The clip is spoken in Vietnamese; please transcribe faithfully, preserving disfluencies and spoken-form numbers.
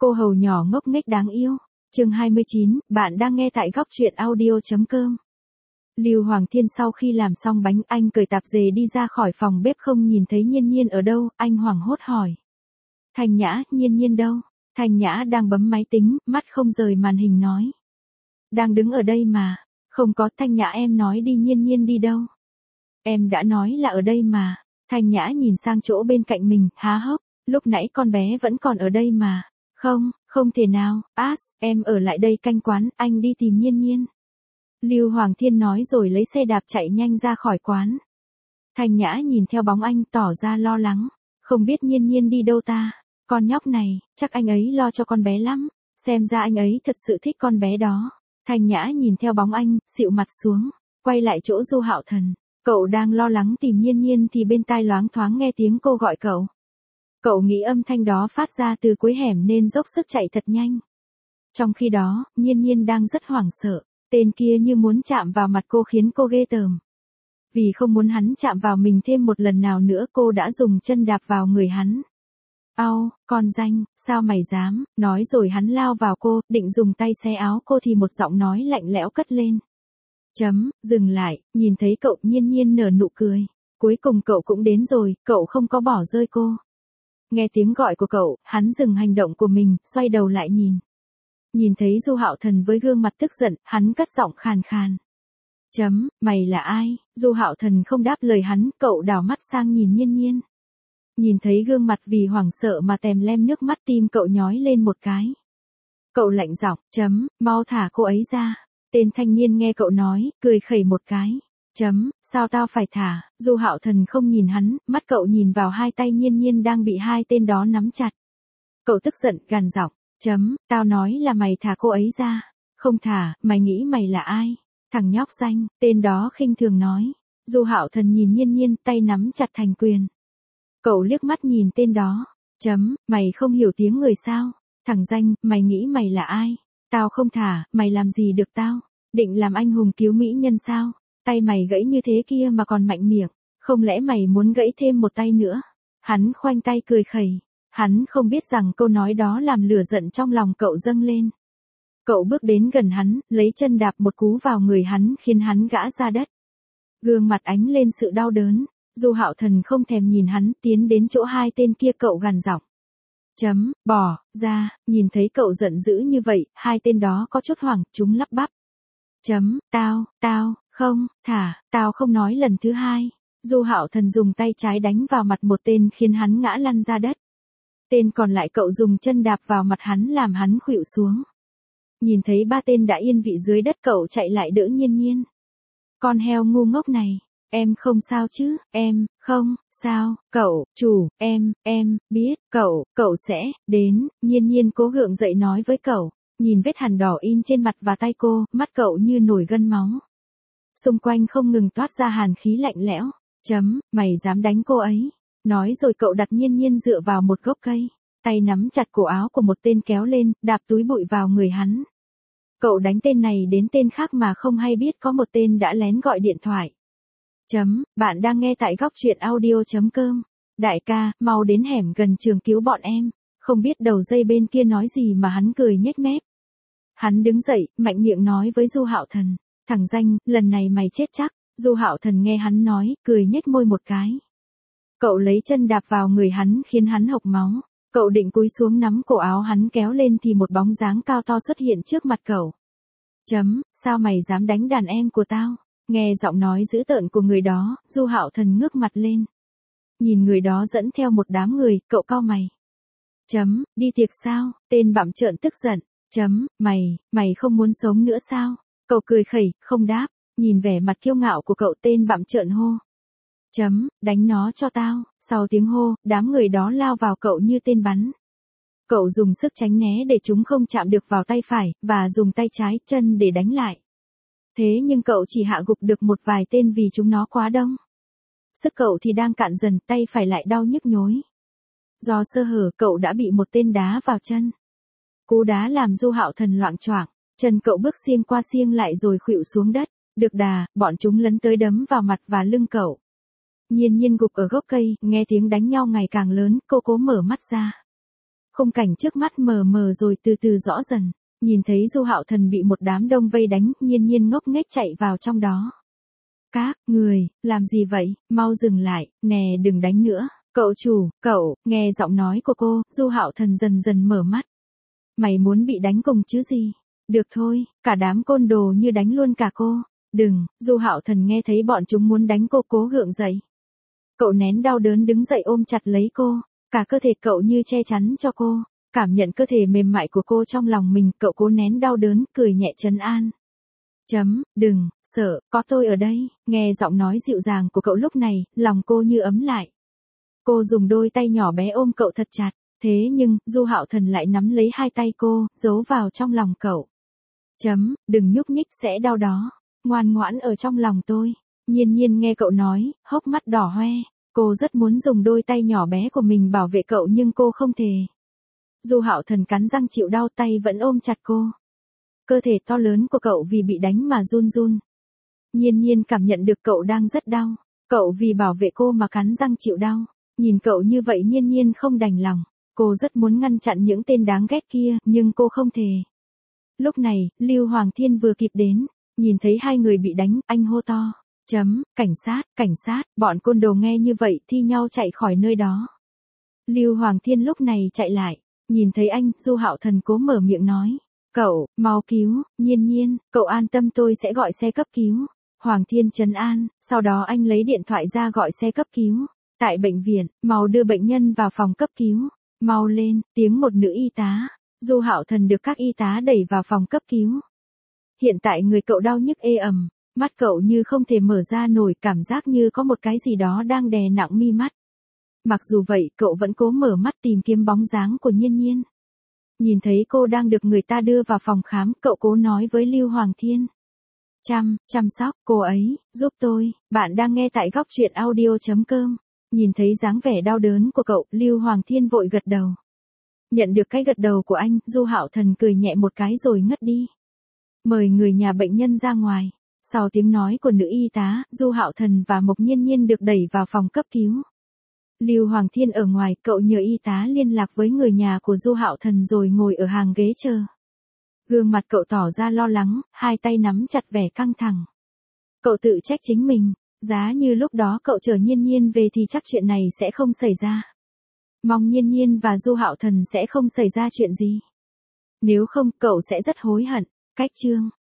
Cô hầu nhỏ ngốc nghếch đáng yêu. Chương hai mươi chín, bạn đang nghe tại góc truyện audio.com. Lưu Hoàng Thiên sau khi làm xong bánh, anh cởi tạp dề đi ra khỏi phòng bếp không nhìn thấy Nhiên Nhiên ở đâu, anh hoảng hốt hỏi. Thanh Nhã, Nhiên Nhiên đâu? Thanh Nhã đang bấm máy tính, mắt không rời màn hình nói. Đang đứng ở đây mà. Không có, Thanh Nhã em nói đi, Nhiên Nhiên đi đâu? Em đã nói là ở đây mà. Thanh Nhã nhìn sang chỗ bên cạnh mình, há hốc, lúc nãy con bé vẫn còn ở đây mà. Không, không thể nào, As, em ở lại đây canh quán, anh đi tìm Nhiên Nhiên. Lưu Hoàng Thiên nói rồi lấy xe đạp chạy nhanh ra khỏi quán. Thanh Nhã nhìn theo bóng anh tỏ ra lo lắng, không biết Nhiên Nhiên đi đâu ta, con nhóc này, chắc anh ấy lo cho con bé lắm, xem ra anh ấy thật sự thích con bé đó. Thanh Nhã nhìn theo bóng anh, xịu mặt xuống, quay lại chỗ Du Hạo Thần, cậu đang lo lắng tìm Nhiên Nhiên thì bên tai loáng thoáng nghe tiếng cô gọi cậu. Cậu nghĩ âm thanh đó phát ra từ cuối hẻm nên dốc sức chạy thật nhanh. Trong khi đó, Nhiên Nhiên đang rất hoảng sợ, tên kia như muốn chạm vào mặt cô khiến cô ghê tởm. Vì không muốn hắn chạm vào mình thêm một lần nào nữa cô đã dùng chân đạp vào người hắn. Au, con danh, sao mày dám, nói rồi hắn lao vào cô, định dùng tay xé áo cô thì một giọng nói lạnh lẽo cất lên. Chấm, dừng lại, nhìn thấy cậu Nhiên Nhiên nở nụ cười. Cuối cùng cậu cũng đến rồi, cậu không có bỏ rơi cô. Nghe tiếng gọi của cậu, hắn dừng hành động của mình, xoay đầu lại nhìn. Nhìn thấy Du Hạo Thần với gương mặt tức giận, hắn cất giọng khàn khàn. Chấm, mày là ai? Du Hạo Thần không đáp lời hắn, cậu đảo mắt sang nhìn Nhiên Nhiên. Nhìn thấy gương mặt vì hoảng sợ mà tèm lem nước mắt, tim cậu nhói lên một cái. Cậu lạnh giọng, chấm, mau thả cô ấy ra. Tên thanh niên nghe cậu nói, cười khẩy một cái. Chấm, sao tao phải thả? Du Hạo Thần không nhìn hắn, mắt cậu nhìn vào hai tay Nhiên Nhiên đang bị hai tên đó nắm chặt. Cậu tức giận, gằn giọng, chấm, tao nói là mày thả cô ấy ra. Không thả, mày nghĩ mày là ai? Thằng nhóc danh, tên đó khinh thường nói. Du Hạo Thần nhìn Nhiên Nhiên, tay nắm chặt thành quyền. Cậu liếc mắt nhìn tên đó. Chấm, mày không hiểu tiếng người sao? Thằng danh, mày nghĩ mày là ai? Tao không thả, mày làm gì được tao? Định làm anh hùng cứu mỹ nhân sao? Tay mày gãy như thế kia mà còn mạnh miệng, không lẽ mày muốn gãy thêm một tay nữa? Hắn khoanh tay cười khẩy, hắn không biết rằng câu nói đó làm lửa giận trong lòng cậu dâng lên. Cậu bước đến gần hắn, lấy chân đạp một cú vào người hắn khiến hắn gã ra đất. Gương mặt ánh lên sự đau đớn, Du Hạo Thần không thèm nhìn hắn, tiến đến chỗ hai tên kia cậu gằn giọng. Chấm, bỏ, ra, nhìn thấy cậu giận dữ như vậy, hai tên đó có chút hoảng, chúng lắp bắp. Chấm, tao, tao, không, thả, tao không nói lần thứ hai. Du Hạo Thần dùng tay trái đánh vào mặt một tên khiến hắn ngã lăn ra đất. Tên còn lại cậu dùng chân đạp vào mặt hắn làm hắn khuỵu xuống. Nhìn thấy ba tên đã yên vị dưới đất cậu chạy lại đỡ Nhiên Nhiên. Con heo ngu ngốc này, em không sao chứ, em, không, sao, cậu, chủ, em, em, biết, cậu, cậu sẽ, đến, Nhiên Nhiên cố gượng dậy nói với cậu. Nhìn vết hằn đỏ in trên mặt và tay cô, mắt cậu như nổi gân máu. Xung quanh không ngừng toát ra hàn khí lạnh lẽo. Chấm, mày dám đánh cô ấy. Nói rồi cậu đặt Nhiên Nhiên dựa vào một gốc cây. Tay nắm chặt cổ áo của một tên kéo lên, đạp túi bụi vào người hắn. Cậu đánh tên này đến tên khác mà không hay biết có một tên đã lén gọi điện thoại. Chấm, bạn đang nghe tại góc truyện audio.com. Đại ca, mau đến hẻm gần trường cứu bọn em. Không biết đầu dây bên kia nói gì mà hắn cười nhếch mép. Hắn đứng dậy, mạnh miệng nói với Du Hạo Thần. Thằng danh, lần này mày chết chắc. Du Hạo Thần nghe hắn nói, cười nhếch môi một cái. Cậu lấy chân đạp vào người hắn khiến hắn hộc máu. Cậu định cúi xuống nắm cổ áo hắn kéo lên thì một bóng dáng cao to xuất hiện trước mặt cậu. Chấm, sao mày dám đánh đàn em của tao? Nghe giọng nói dữ tợn của người đó, Du Hạo Thần ngước mặt lên. Nhìn người đó dẫn theo một đám người, cậu cau mày. Chấm, đi tiệc sao? Tên bặm trợn tức giận. Chấm, mày, mày không muốn sống nữa sao? Cậu cười khẩy, không đáp, nhìn vẻ mặt kiêu ngạo của cậu tên bặm trợn hô. Chấm, đánh nó cho tao. Sau tiếng hô, đám người đó lao vào cậu như tên bắn. Cậu dùng sức tránh né để chúng không chạm được vào tay phải, và dùng tay trái chân để đánh lại. Thế nhưng cậu chỉ hạ gục được một vài tên vì chúng nó quá đông. Sức cậu thì đang cạn dần, tay phải lại đau nhức nhối. Do sơ hở cậu đã bị một tên đá vào chân. Cú đá làm Du Hạo Thần loạng choạng, chân cậu bước xiêng qua xiêng lại rồi khuỵu xuống đất. Được đà, bọn chúng lấn tới đấm vào mặt và lưng cậu. Nhiên Nhiên gục ở gốc cây, nghe tiếng đánh nhau ngày càng lớn, cô cố mở mắt ra. Khung cảnh trước mắt mờ mờ rồi từ từ rõ dần, nhìn thấy Du Hạo Thần bị một đám đông vây đánh, Nhiên Nhiên ngốc nghếch chạy vào trong đó. Các người, làm gì vậy, mau dừng lại, nè đừng đánh nữa. Cậu chủ, cậu, nghe giọng nói của cô, Du Hạo Thần dần dần mở mắt. Mày muốn bị đánh cùng chứ gì? Được thôi, cả đám côn đồ như đánh luôn cả cô. Đừng, Du Hạo Thần nghe thấy bọn chúng muốn đánh cô cố gượng dậy. Cậu nén đau đớn đứng dậy ôm chặt lấy cô, cả cơ thể cậu như che chắn cho cô, cảm nhận cơ thể mềm mại của cô trong lòng mình, cậu cố nén đau đớn, cười nhẹ trấn an. Chấm, đừng, sợ, có tôi ở đây, nghe giọng nói dịu dàng của cậu lúc này, lòng cô như ấm lại. Cô dùng đôi tay nhỏ bé ôm cậu thật chặt, thế nhưng, Du Hạo Thần lại nắm lấy hai tay cô, giấu vào trong lòng cậu. Chấm, đừng nhúc nhích sẽ đau đó, ngoan ngoãn ở trong lòng tôi. Nhiên Nhiên nghe cậu nói, hốc mắt đỏ hoe, cô rất muốn dùng đôi tay nhỏ bé của mình bảo vệ cậu nhưng cô không thể. Du Hạo Thần cắn răng chịu đau, tay vẫn ôm chặt cô. Cơ thể to lớn của cậu vì bị đánh mà run run. Nhiên Nhiên cảm nhận được cậu đang rất đau, cậu vì bảo vệ cô mà cắn răng chịu đau. Nhìn cậu như vậy Nhiên Nhiên không đành lòng, cô rất muốn ngăn chặn những tên đáng ghét kia, nhưng cô không thể. Lúc này, Lưu Hoàng Thiên vừa kịp đến, nhìn thấy hai người bị đánh, anh hô to. Chấm, cảnh sát, cảnh sát, bọn côn đồ nghe như vậy thi nhau chạy khỏi nơi đó. Lưu Hoàng Thiên lúc này chạy lại, nhìn thấy anh, Du Hạo Thần cố mở miệng nói. Cậu, mau cứu, Nhiên Nhiên, cậu an tâm tôi sẽ gọi xe cấp cứu. Hoàng Thiên trấn an, sau đó anh lấy điện thoại ra gọi xe cấp cứu. Tại bệnh viện, mau đưa bệnh nhân vào phòng cấp cứu. Mau lên, tiếng một nữ y tá. Du Hạo Thần được các y tá đẩy vào phòng cấp cứu. Hiện tại người cậu đau nhức ê ẩm, mắt cậu như không thể mở ra nổi, cảm giác như có một cái gì đó đang đè nặng mi mắt. Mặc dù vậy, cậu vẫn cố mở mắt tìm kiếm bóng dáng của Nhiên Nhiên. Nhìn thấy cô đang được người ta đưa vào phòng khám, cậu cố nói với Lưu Hoàng Thiên. Chăm, chăm sóc, cô ấy, giúp tôi, bạn đang nghe tại góc truyện audio chấm com. Nhìn thấy dáng vẻ đau đớn của cậu, Lưu Hoàng Thiên vội gật đầu. Nhận được cái gật đầu của anh, Du Hạo Thần cười nhẹ một cái rồi ngất đi. Mời người nhà bệnh nhân ra ngoài. Sau tiếng nói của nữ y tá, Du Hạo Thần và Mộc Nhiên Nhiên được đẩy vào phòng cấp cứu. Lưu Hoàng Thiên ở ngoài, cậu nhờ y tá liên lạc với người nhà của Du Hạo Thần rồi ngồi ở hàng ghế chờ. Gương mặt cậu tỏ ra lo lắng, hai tay nắm chặt vẻ căng thẳng. Cậu tự trách chính mình, giá như lúc đó cậu chở Nhiên Nhiên về thì chắc chuyện này sẽ không xảy ra. Mong Nhiên Nhiên và Du Hạo Thần sẽ không xảy ra chuyện gì. Nếu không, cậu sẽ rất hối hận. Cách chương